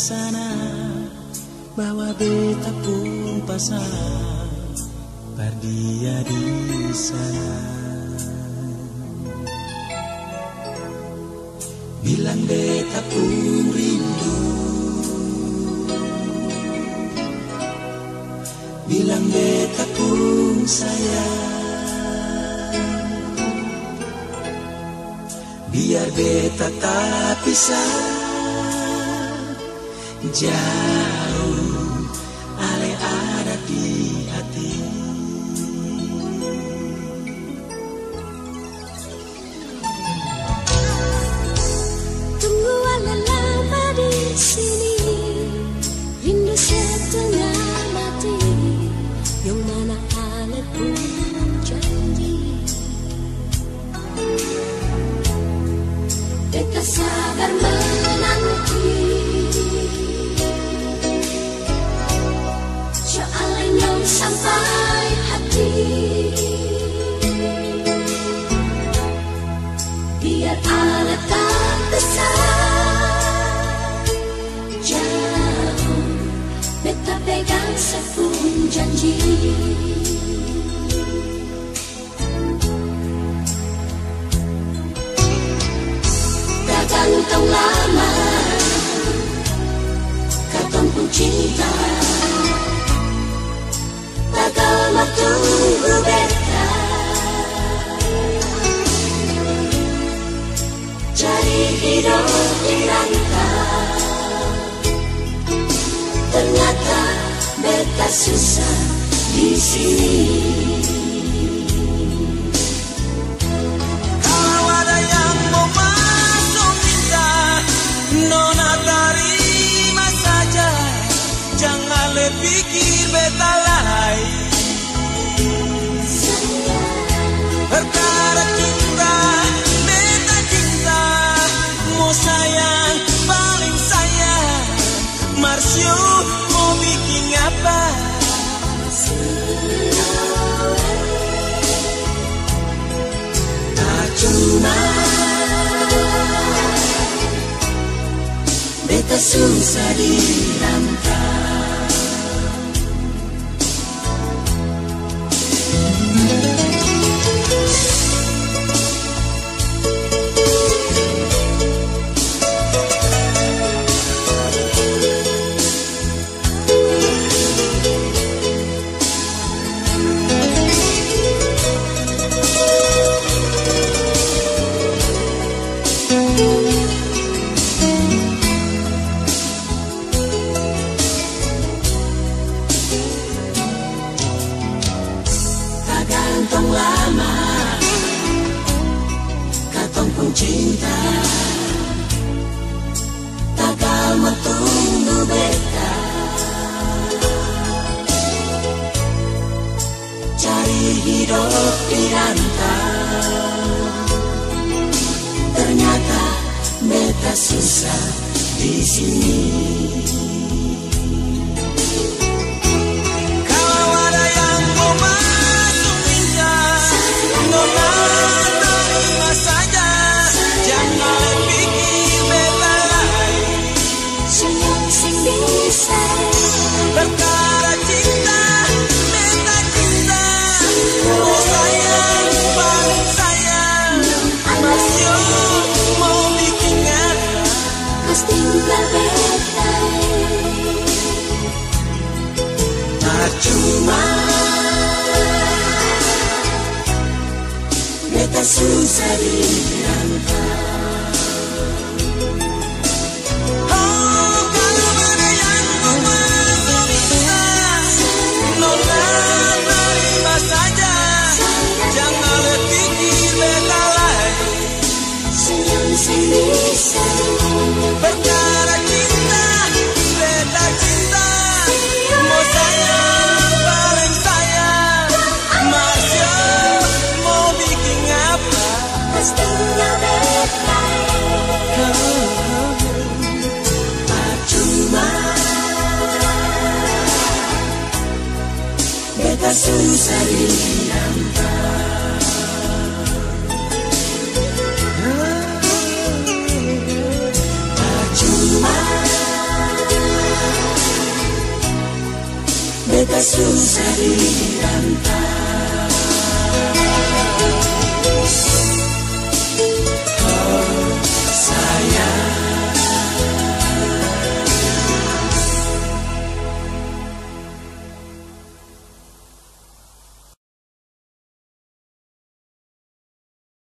sana, bawa beta pun pasang berdia di sana. Bilang beta pun rindu, bilang beta pun sayang, biar beta tak pisah jauh, ale ada di hati. Tunggu ale lama di sini, rindu setengah mati, yang mana ale pun janji. Beta sabar menanti, soalnya sampai hati, biar ale tak besar jauh, beta pegang sepun janji. Tak gantung lama, katong pun cinta, tak lama tunggu beta, cari hidup di rantau. Ternyata beta susah di sini. Kalau ada yang mau masuk minta, nona terima saja, jangan le pikir beta lain. Perkara cinta, beta cinta, mau sayang, paling sayang. Marsio mau bikin apa? Tak cuma beta susah dirantau. Gantung lama, katong pun cinta, takal tunggu beta, cari hidup di rantau. Ternyata beta susah di sini. Perkara cinta, beta cinta, mau sayang, paling sayang. Masih mau bikin apa? Kau tinggal beta, tak cuma beta susah dirantau. Perkara cinta, beta cinta, mau sayang, paling sayang. Masih mau bikin apa? pastinya beta. Cuma beta susah dirantau. Cuma beta susah di rantau.